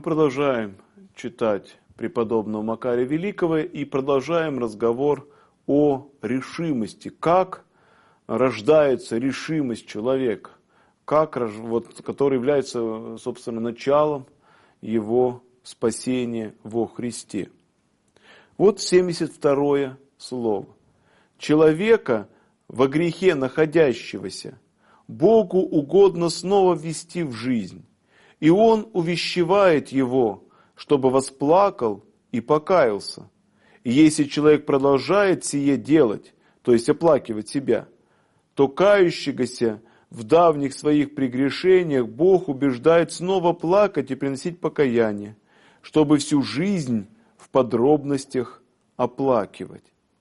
продолжаем читать преподобного Макария Великого и продолжаем разговор о решимости. Как рождается решимость человека, который является, собственно, началом его спасения во Христе. Вот 72-е слово. Человека во грехе находящегося Богу угодно снова ввести в жизнь, и Он увещевает его, чтобы восплакал и покаялся. И если человек продолжает сие делать, то есть оплакивать себя, то кающегося в давних своих прегрешениях Бог убеждает снова плакать и приносить покаяние, чтобы всю жизнь в подробностях оплакивать.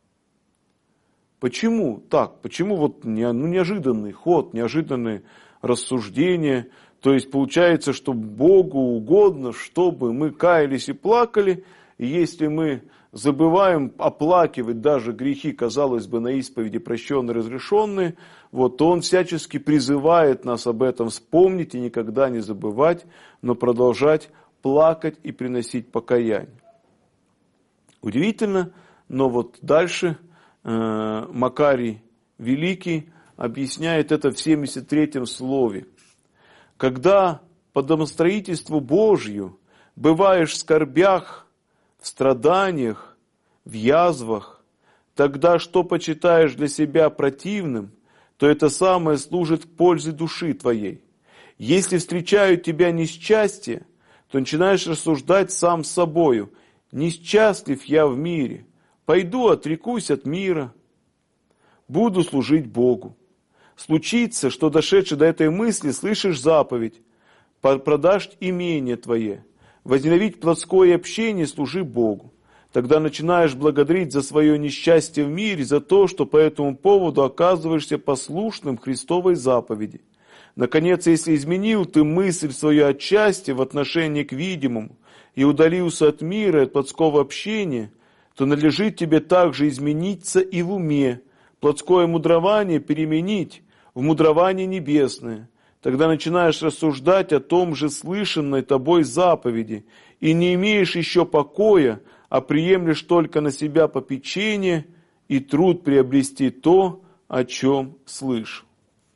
Почему так? Почему вот неожиданный ход, неожиданные рассуждения? То есть получается, что Богу угодно, чтобы мы каялись и плакали, и если мы забываем оплакивать даже грехи, казалось бы, на исповеди прощенные, разрешенные, вот Он всячески призывает нас об этом вспомнить и никогда не забывать, но продолжать плакать и приносить покаяние. Удивительно, но вот дальше Макарий Великий объясняет это в 73-м слове. Когда по домостроительству Божью бываешь в скорбях, в страданиях, в язвах, тогда что почитаешь для себя противным, то это самое служит к пользе души твоей. Если встречают тебя несчастье, то начинаешь рассуждать сам с собою: несчастлив я в мире, пойду отрекусь от мира, буду служить Богу. Случится, что дошедший до этой мысли слышишь заповедь: продашь имение твое, возненавидь плотское общение, служи Богу. Тогда начинаешь благодарить за свое несчастье в мире, за то, что по этому поводу оказываешься послушным Христовой заповеди. Наконец, если изменил ты мысль свою отчасти в отношении к видимому и удалился от мира, от плотского общения, то надлежит тебе также измениться и в уме, плотское мудрование переменить в мудрование небесное. Тогда начинаешь рассуждать о том же слышанной тобой заповеди, и не имеешь еще покоя, а приемлешь только на себя попечение и труд приобрести то, о чем слышал.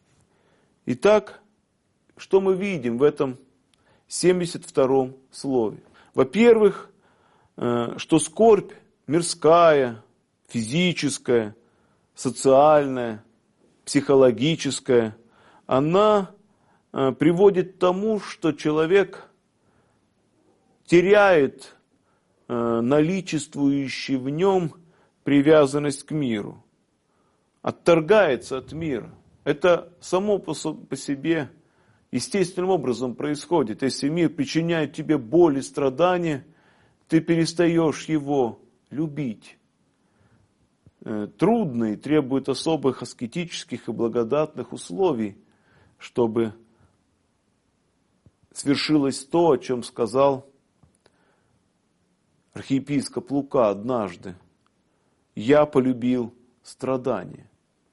Итак, что мы видим в этом 72-м слове? Во-первых, что скорбь мирская, физическая, социальная, психологическая, она приводит к тому, что человек теряет наличествующую в нем привязанность к миру, отторгается от мира. Это само по себе естественным образом происходит. Если мир причиняет тебе боль и страдания, ты перестаешь его любить. Трудно и требует особых аскетических и благодатных условий, чтобы свершилось то, о чем сказал архиепископ Лука однажды: «Я полюбил страдания».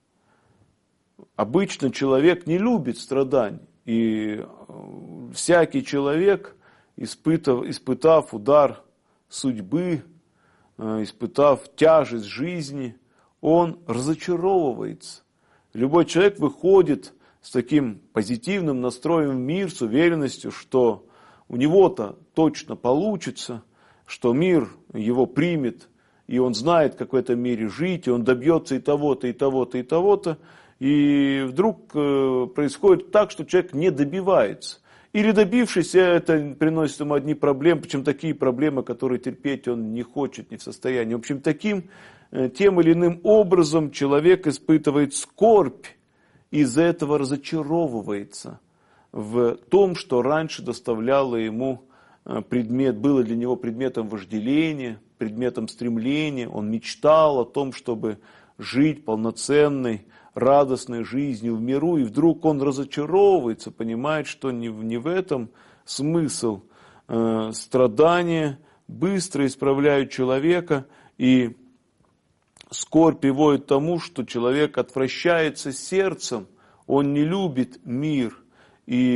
Обычно человек не любит страданий, и всякий человек, испытав удар судьбы, испытав тяжесть жизни, он разочаровывается. Любой человек выходит с таким позитивным настроем в мир, с уверенностью, что у него-то точно получится, что мир его примет, и он знает, как в этом мире жить, и он добьется и того-то, и того-то, и того-то. И вдруг происходит так, что человек не добивается. Или добившись, это приносит ему одни проблемы, причем такие проблемы, которые терпеть он не хочет, не в состоянии. В общем, тем или иным образом человек испытывает скорбь, и из-за этого разочаровывается в том, что раньше доставляло ему было для него предметом вожделения, предметом стремления. Он мечтал о том, чтобы жить полноценной, радостной жизнью в миру, и вдруг он разочаровывается, понимает, что не в этом смысл. Страдания быстро исправляют человека, и скорбь приводит к тому, что человек отвращается сердцем, он не любит мир, и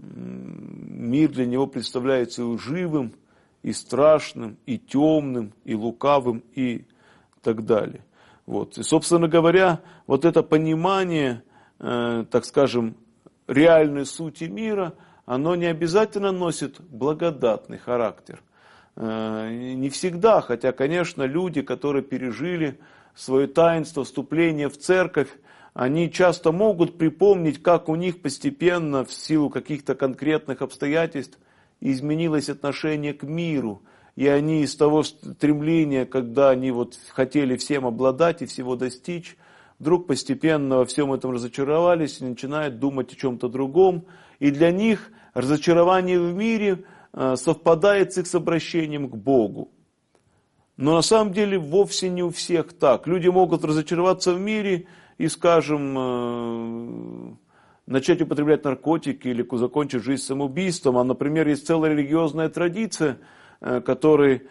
мир для него представляется и лживым, и страшным, и темным, и лукавым, и так далее. Вот. И, собственно говоря, вот это понимание, так скажем, реальной сути мира, оно не обязательно носит благодатный характер. Не всегда, хотя, конечно, люди, которые пережили свое таинство, вступление в церковь, они часто могут припомнить, как у них постепенно, в силу каких-то конкретных обстоятельств, изменилось отношение к миру. И они из того стремления, когда они вот хотели всем обладать и всего достичь, вдруг постепенно во всем этом разочаровались и начинают думать о чем-то другом. И для них разочарование в мире совпадает с их обращением к Богу. Но на самом деле вовсе не у всех так. Люди могут разочароваться в мире и, скажем, начать употреблять наркотики или закончить жизнь самоубийством. А, например, есть целая религиозная традиция, который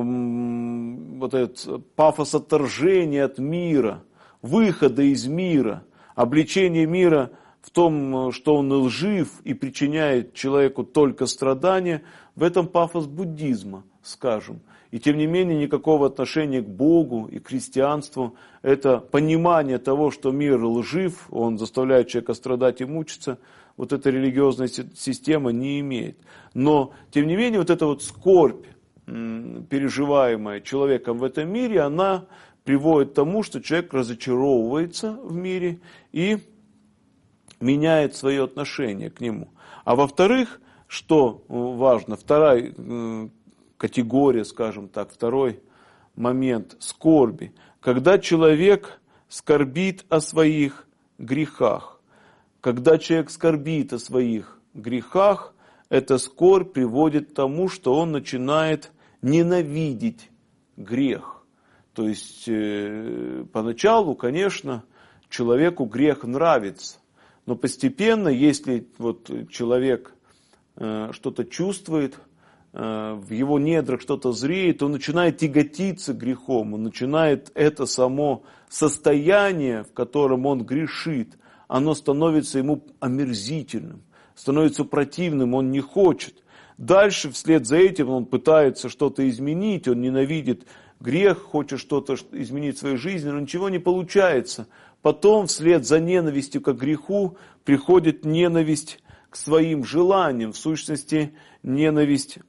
вот этот пафос отторжения от мира, выхода из мира, обличение мира в том, что он лжив и причиняет человеку только страдания, в этом пафос буддизма, скажем. И тем не менее никакого отношения к Богу и к христианству, это понимание того, что мир лжив, он заставляет человека страдать и мучиться, вот эта религиозная система не имеет. Но, тем не менее, вот эта вот скорбь, переживаемая человеком в этом мире, она приводит к тому, что человек разочаровывается в мире и меняет свое отношение к нему. А во-вторых, что важно, вторая категория, скажем так, второй момент скорби, когда человек скорбит о своих грехах. Когда человек скорбит о своих грехах, эта скорбь приводит к тому, что он начинает ненавидеть грех. То есть, поначалу, конечно, человеку грех нравится, но постепенно, если вот человек что-то чувствует, в его недрах что-то зреет, он начинает тяготиться грехом, он начинает это само состояние, в котором он грешит, оно становится ему омерзительным, становится противным, он не хочет. Дальше, вслед за этим, он пытается что-то изменить, он ненавидит грех, хочет что-то изменить в своей жизни, но ничего не получается. Потом, вслед за ненавистью к греху, приходит ненависть к своим желаниям, в сущности, ненависть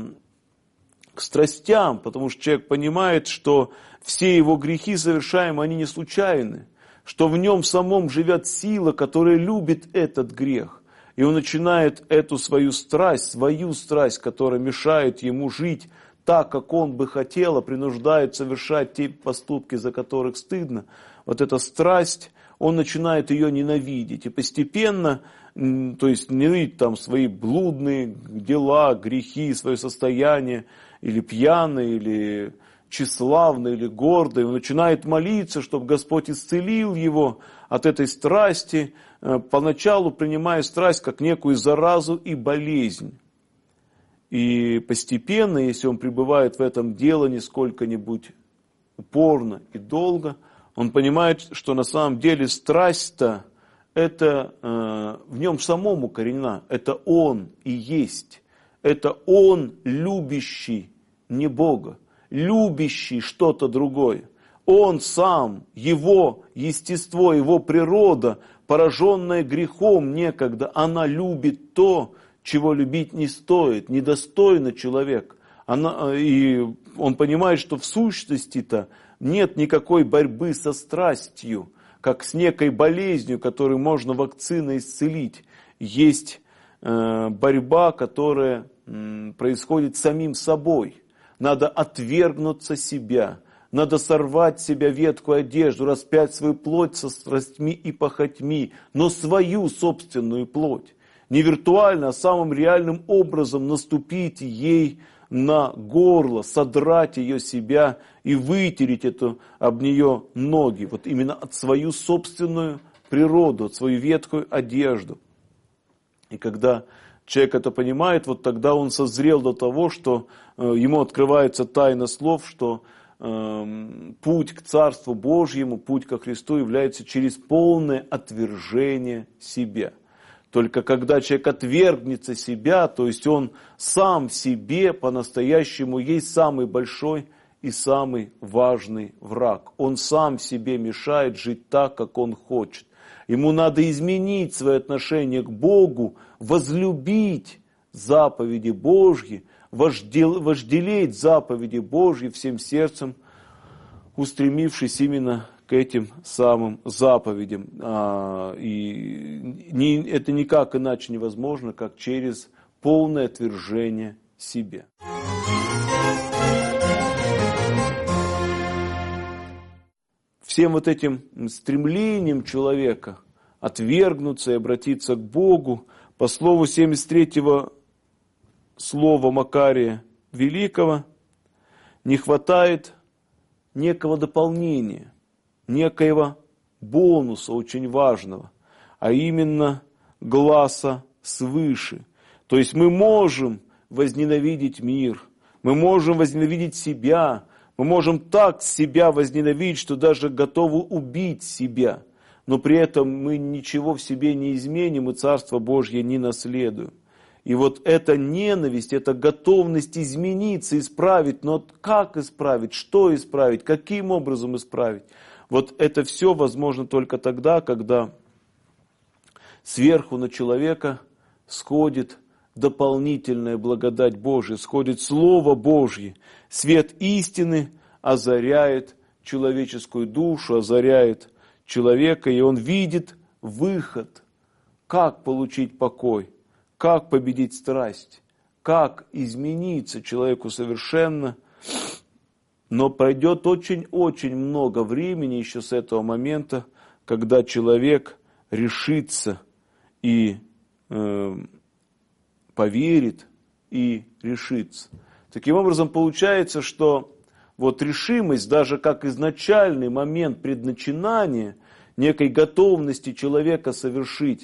к страстям, потому что человек понимает, что все его грехи совершаемые, они не случайны, что в нем самом живет сила, которая любит этот грех. И он начинает эту свою страсть, которая мешает ему жить так, как он бы хотел, а принуждает совершать те поступки, за которых стыдно. Вот эта страсть, он начинает ее ненавидеть. И постепенно, то есть ненавидеть там свои блудные дела, грехи, свое состояние, или пьяный, или тщеславный, или гордый. Он начинает молиться, чтобы Господь исцелил его от этой страсти, поначалу принимая страсть как некую заразу и болезнь. И постепенно, если он пребывает в этом делании сколько-нибудь упорно и долго, он понимает, что на самом деле страсть-то это в нем самом укоренена, это он и есть, это он любящий не Бога, любящий что-то другое. Он сам, его естество, его природа, пораженная грехом некогда, она любит то, чего любить не стоит, недостойно человек. И он понимает, что в сущности-то нет никакой борьбы со страстью, как с некой болезнью, которую можно вакциной исцелить. Есть борьба, которая происходит самим собой. Надо отвергнуться себя, надо сорвать с себя ветхую одежду, распять свою плоть со страстьми и похотьми, но свою собственную плоть. Не виртуально, а самым реальным образом наступить ей на горло, содрать ее себя и вытереть об нее ноги. Вот именно от свою собственную природу, от свою ветхую одежду. И когда человек это понимает, вот тогда он созрел до того, что ему открывается тайна слов, что путь к Царству Божьему, путь ко Христу является через полное отвержение себя. Только когда человек отвергнется себя, то есть он сам себе по-настоящему есть самый большой и самый важный враг. Он сам себе мешает жить так, как он хочет. Ему надо изменить свое отношение к Богу, возлюбить заповеди Божьи, вожделеть заповеди Божьи всем сердцем, устремившись именно к этим самым заповедям. И это никак иначе невозможно, как через полное отвержение себе. Всем вот этим стремлением человека отвергнуться и обратиться к Богу, по слову 73-го слова Макария Великого, не хватает некого дополнения, некоего бонуса очень важного, а именно гласа свыше. То есть мы можем возненавидеть мир, мы можем возненавидеть себя, мы можем так себя возненавидеть, что даже готовы убить себя, но при этом мы ничего в себе не изменим и Царство Божье не наследуем. И вот эта ненависть, эта готовность измениться, исправить, но как исправить, что исправить, каким образом исправить, вот это все возможно только тогда, когда сверху на человека сходит дополнительная благодать Божья, сходит Слово Божье, свет истины озаряет человеческую душу, озаряет человека, и он видит выход, как получить покой, как победить страсть, как измениться человеку совершенно. Но пройдет очень-очень много времени еще с этого момента, когда человек решится и поверит и решится. Таким образом, получается, что вот решимость, даже как изначальный момент предначинания, некой готовности человека совершить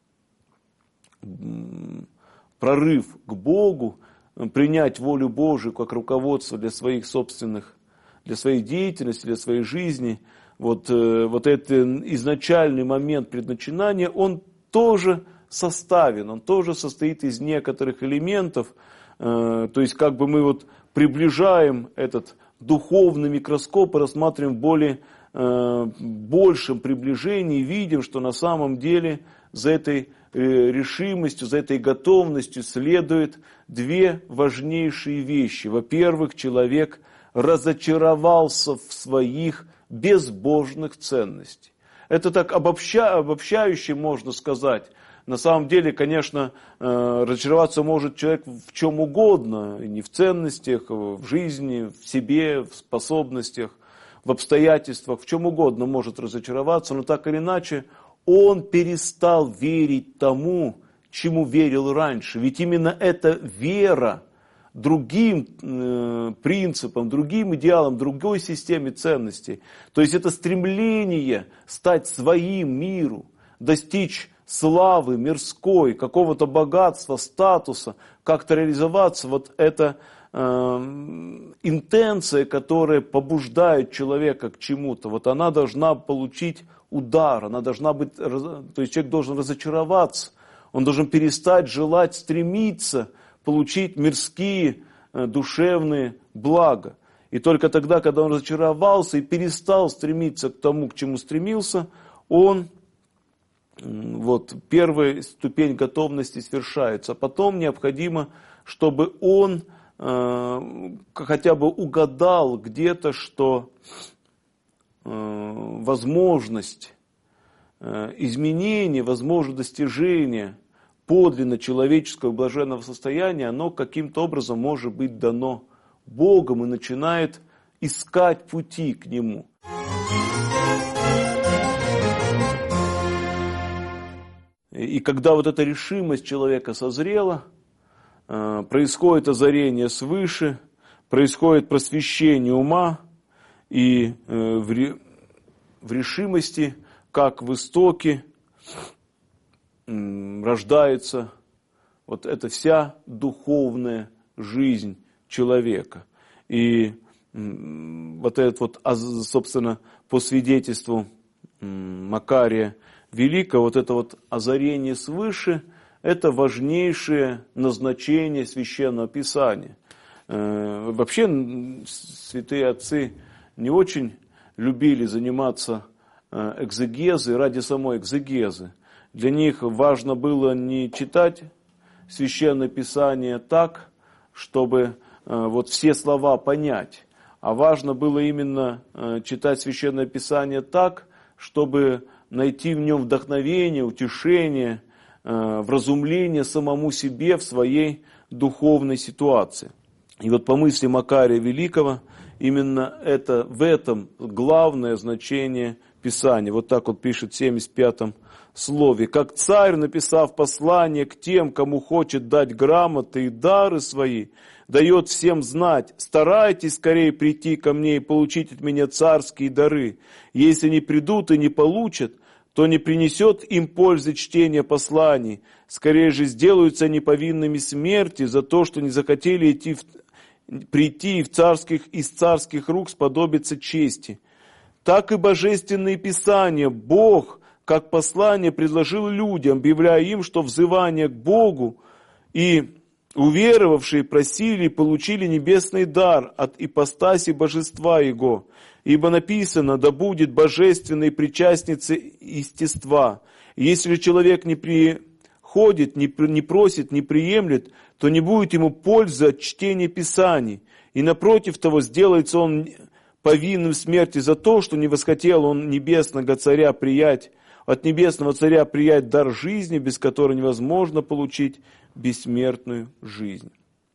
прорыв к Богу, принять волю Божию как руководство для своих собственных, для своей деятельности, для своей жизни, вот этот изначальный момент предначинания, он тоже составен, он тоже состоит из некоторых элементов, то есть как бы мы вот приближаем этот духовный микроскоп и рассматриваем в большем приближении, видим, что на самом деле за этой решимостью, за этой готовностью следуют две важнейшие вещи. Во-первых, человек разочаровался в своих безбожных ценностях. Это так обобщающе можно сказать. На самом деле, конечно, разочароваться может человек в чем угодно, не в ценностях, в жизни, в себе, в способностях, в обстоятельствах, в чем угодно может разочароваться, но так или иначе он перестал верить тому, чему верил раньше. Ведь именно эта вера другим принципам, другим идеалам, другой системе ценностей, то есть это стремление стать своим миру, достичь славы мирской, какого-то богатства, статуса, как-то реализоваться, вот эта интенция, которая побуждает человека к чему-то, вот она должна получить удар, она должна быть, то есть человек должен разочароваться, он должен перестать желать, стремиться получить мирские душевные блага. И только тогда, когда он разочаровался и перестал стремиться к тому, к чему стремился, он первая ступень готовности свершается. А потом необходимо, чтобы он хотя бы угадал где-то, что возможность изменения, возможность достижения подлинно человеческого блаженного состояния, оно каким-то образом может быть дано Богом и начинает искать пути к нему. И когда вот эта решимость человека созрела, происходит озарение свыше, происходит просвещение ума, и в решимости, как в истоке, рождается вот эта вся духовная жизнь человека. И вот этот вот, собственно, по свидетельству Макария Великого, вот это вот озарение свыше, это важнейшее назначение Священного Писания. Вообще святые отцы не очень любили заниматься экзегезой ради самой экзегезы. Для них важно было не читать Священное Писание так, чтобы вот все слова понять, а важно было именно читать Священное Писание так, чтобы найти в нем вдохновение, утешение, вразумление самому себе в своей духовной ситуации. И вот по мысли Макария Великого, именно в этом главное значение Писания. Вот так вот пишет в 75-м слове. «Как царь, написав послание к тем, кому хочет дать грамоты и дары свои, дает всем знать: старайтесь скорее прийти ко мне и получить от меня царские дары. Если не придут и не получат, то не принесет им пользы чтение посланий. Скорее же сделаются неповинными смерти за то, что не захотели прийти и из царских рук сподобиться чести. Так и божественные писания Бог, как послание, предложил людям, объявляя им, что взывание к Богу и уверовавшие просили и получили небесный дар от ипостаси божества Его. Ибо написано: да будет божественной причастницей естества. Если человек не приходит, не просит, не приемлет, то не будет ему пользы от чтения Писаний. И напротив того, сделается он повинным смерти за то, что не восхотел он небесного царя приять дар жизни, без которой невозможно получить бессмертную жизнь».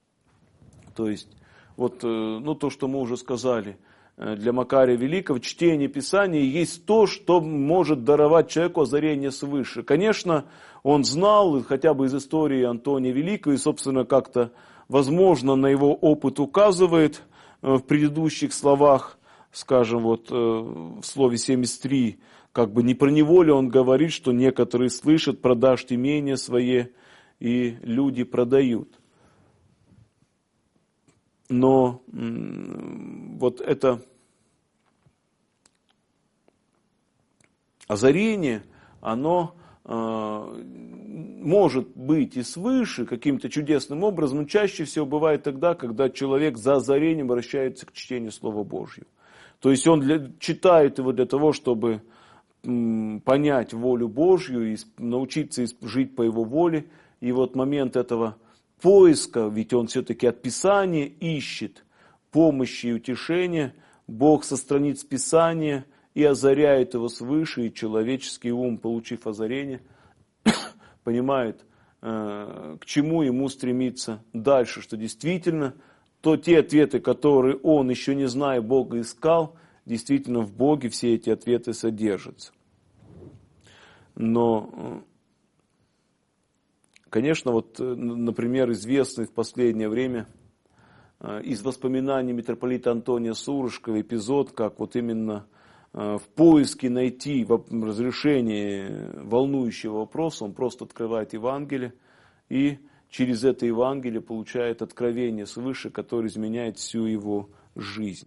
То есть, вот то, что мы уже сказали, для Макария Великого чтение Писания есть то, что может даровать человеку озарение свыше. Конечно, он знал, хотя бы из истории Антония Великого, и, собственно, как-то, возможно, на его опыт указывает в предыдущих словах, скажем, вот в слове 73, как бы не про него ли он говорит, что некоторые слышат: продашь имение свое, и люди продают. Но вот это озарение, оно может быть и свыше каким-то чудесным образом, но чаще всего бывает тогда, когда человек за озарением обращается к чтению Слова Божьего. То есть он читает его для того, чтобы понять волю Божью и научиться жить по Его воле. И вот момент этого поиска, ведь он все-таки от Писания ищет помощи и утешения, Бог со страниц Писания и озаряет его свыше, и человеческий ум, получив озарение, понимает, к чему ему стремиться дальше, что действительно те ответы, которые он, еще не зная Бога, искал, действительно в Боге все эти ответы содержатся. Но, конечно, вот, например, известный в последнее время из воспоминаний митрополита Антония Сурожского эпизод, как вот именно в поиске найти разрешение волнующего вопроса, он просто открывает Евангелие и через это Евангелие получает откровение свыше, которое изменяет всю его жизнь.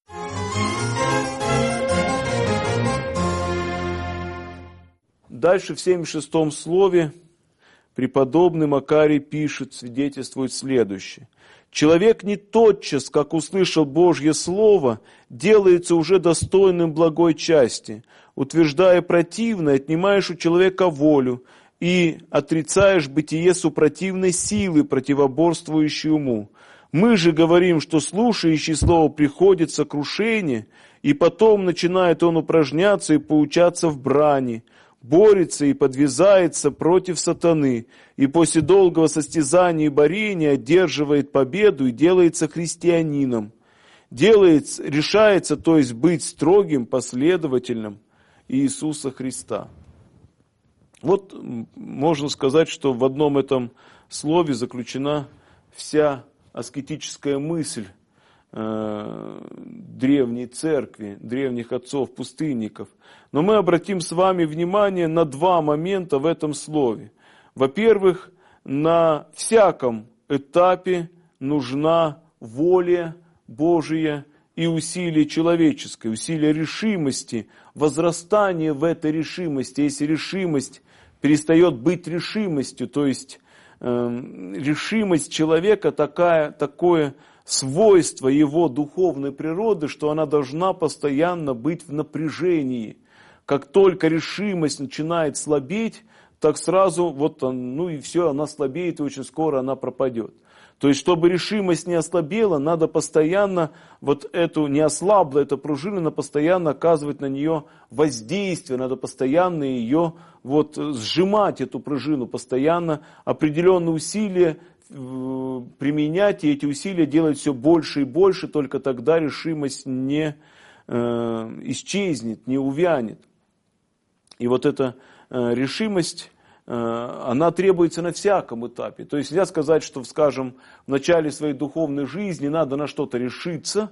Дальше в 76-м слове преподобный Макарий пишет, свидетельствует следующее. «Человек не тотчас, как услышал Божье Слово, делается уже достойным благой части. Утверждая противное, отнимаешь у человека волю и отрицаешь бытие супротивной силы, противоборствующей уму. Мы же говорим, что слушающий Слово приходит сокрушение, и потом начинает он упражняться и поучаться в брани, борется и подвязается против сатаны, и после долгого состязания и борения одерживает победу и делается христианином. Решается, то есть, быть строгим последователем Иисуса Христа». Вот можно сказать, что в одном этом слове заключена вся аскетическая мысль древней церкви, древних отцов-пустынников. Но мы обратим с вами внимание на два момента в этом слове. Во-первых, на всяком этапе нужна воля Божия и усилие человеческое, усилие решимости, возрастание в этой решимости. Если решимость перестает быть решимостью, то есть решимость человека такое свойство его духовной природы, что она должна постоянно быть в напряжении. Как только решимость начинает слабеть, так сразу и все, она слабеет, и очень скоро она пропадет. То есть, чтобы решимость не ослабела, надо постоянно не ослабла эта пружина, надо постоянно оказывать на нее воздействие, надо постоянно ее сжимать, эту пружину, постоянно определенные усилия применять, и эти усилия делать все больше и больше, только тогда решимость не исчезнет, не увянет. И эта решимость, она требуется на всяком этапе. То есть нельзя сказать, что, скажем, в начале своей духовной жизни надо на что-то решиться,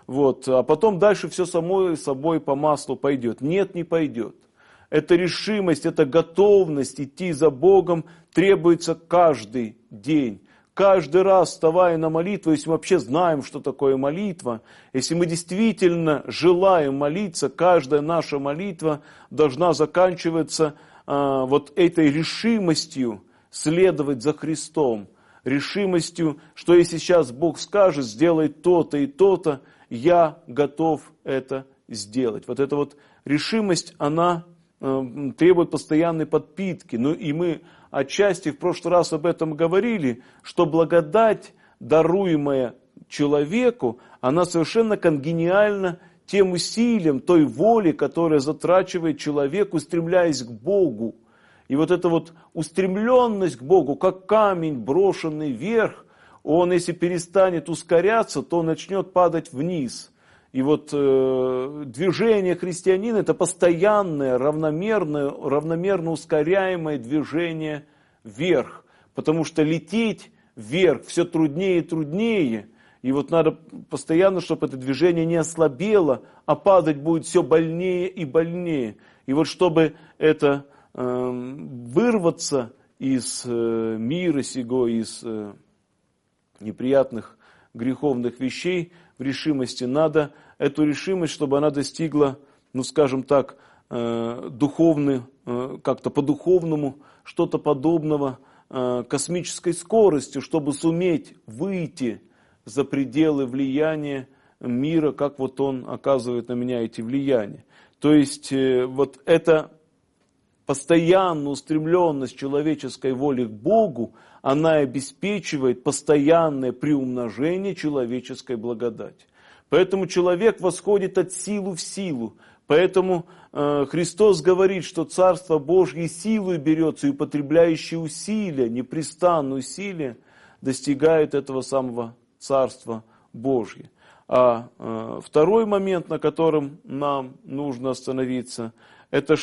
а потом дальше все само собой по маслу пойдет. Нет, не пойдет. Эта решимость, эта готовность идти за Богом требуется каждый день. Каждый раз, вставая на молитву, если мы вообще знаем, что такое молитва, если мы действительно желаем молиться, каждая наша молитва должна заканчиваться этой решимостью следовать за Христом, решимостью, что если сейчас Бог скажет сделать то-то и то-то, я готов это сделать. Эта решимость, она требует постоянной подпитки. И мы отчасти в прошлый раз об этом говорили, что благодать, даруемая человеку, она совершенно конгениальна тем усилием, той воле, которая затрачивает человек, устремляясь к Богу. И эта устремленность к Богу, как камень, брошенный вверх, он, если перестанет ускоряться, то начнет падать вниз. И движение христианина – это постоянное, равномерно ускоряемое движение вверх. Потому что лететь вверх все труднее и труднее. И надо постоянно, чтобы это движение не ослабело, а падать будет все больнее и больнее. И чтобы это вырваться из мира сего, из неприятных греховных вещей, в решимости, надо эту решимость, чтобы она достигла, как-то по-духовному, что-то подобного космической скорости, чтобы суметь выйти за пределы влияния мира, как он оказывает на меня эти влияния. То есть эта постоянная устремленность человеческой воли к Богу, она обеспечивает постоянное приумножение человеческой благодати. Поэтому человек восходит от силы в силу. Поэтому Христос говорит, что Царство Божье силой берется, и употребляющие усилия, непрестанные усилия, достигает этого самого Царства Божье. А второй момент, на котором нам нужно остановиться, это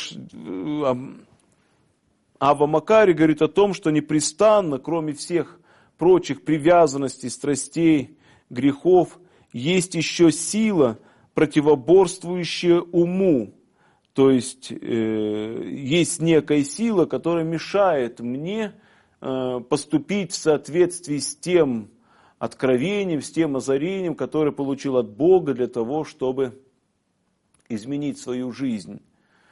Авва Макарий говорит о том, что непрестанно, кроме всех прочих привязанностей, страстей, грехов, есть еще сила, противоборствующая уму. То есть есть некая сила, которая мешает мне поступить в соответствии с тем откровением, с тем озарением, которое получил от Бога для того, чтобы изменить свою жизнь.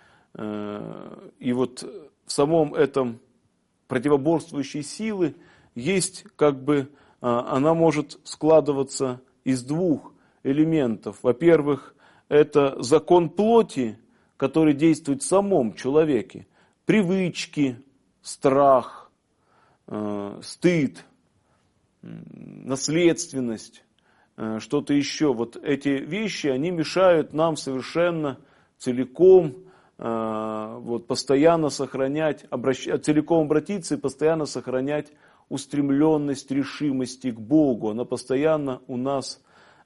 И в самом этом противоборствующей силы есть она может складываться из двух элементов. Во-первых, это закон плоти, который действует в самом человеке. Привычки, страх, стыд, наследственность, что-то еще. Эти вещи, они мешают нам совершенно целиком постоянно сохранять, целиком обратиться и постоянно сохранять устремленность решимости к Богу. Она постоянно у нас,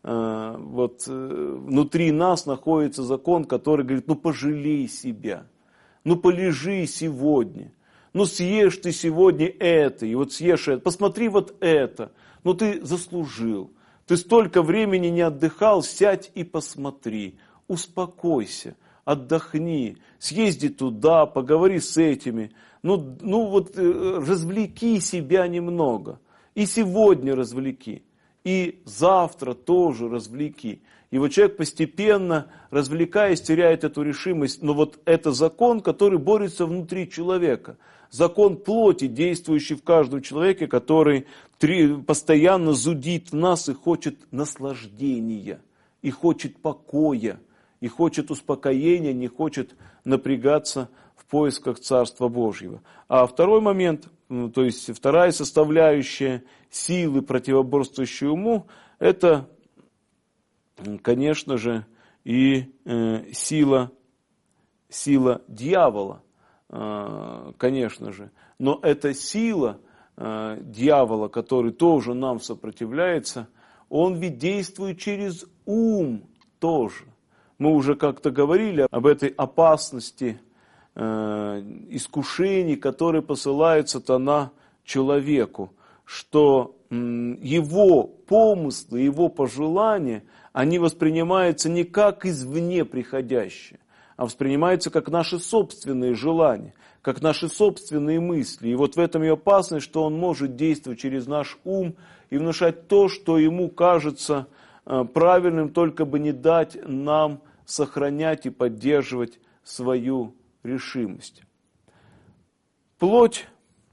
внутри нас находится закон, который говорит, пожалей себя, полежи сегодня, съешь ты сегодня это, и съешь это, посмотри это, ты заслужил, ты столько времени не отдыхал, сядь и посмотри, успокойся. Отдохни, съезди туда, поговори с этими, развлеки себя немного. И сегодня развлеки. и завтра тоже развлеки. И вот человек постепенно, развлекаясь, теряет эту решимость. Но вот это закон, который борется внутри человека. Закон плоти, действующий в каждом человеке, который постоянно зудит в нас и хочет наслаждения, и хочет покоя, и хочет успокоения, не хочет напрягаться в поисках Царства Божьего. А второй момент, то есть вторая составляющая силы, противоборствующей уму, это, конечно же, и сила дьявола, конечно же. Но эта сила дьявола, который тоже нам сопротивляется, он ведь действует через ум тоже. Мы уже как-то говорили об этой опасности искушений, которые посылает сатана человеку, что его помыслы, его пожелания, они воспринимаются не как извне приходящие, а воспринимаются как наши собственные желания, как наши собственные мысли. И вот в этом и опасность, что он может действовать через наш ум и внушать то, что ему кажется правильным, только бы не дать нам сохранять и поддерживать свою решимость. Плоть,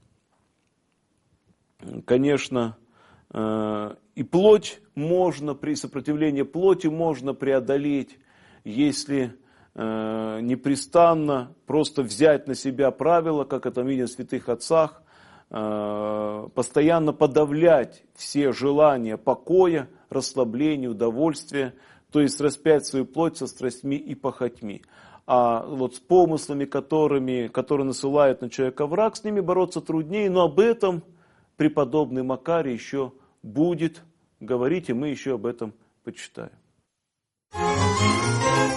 конечно, и плоть можно, при сопротивлении плоти можно преодолеть, если непрестанно просто взять на себя правила, как это видно в святых отцах, постоянно подавлять все желания покоя, расслабления, удовольствия, то есть распять свою плоть со страстьми и похотьми. А вот с помыслами, которые насылает на человека враг, с ними бороться труднее, но об этом преподобный Макарий еще будет говорить, и мы еще об этом почитаем.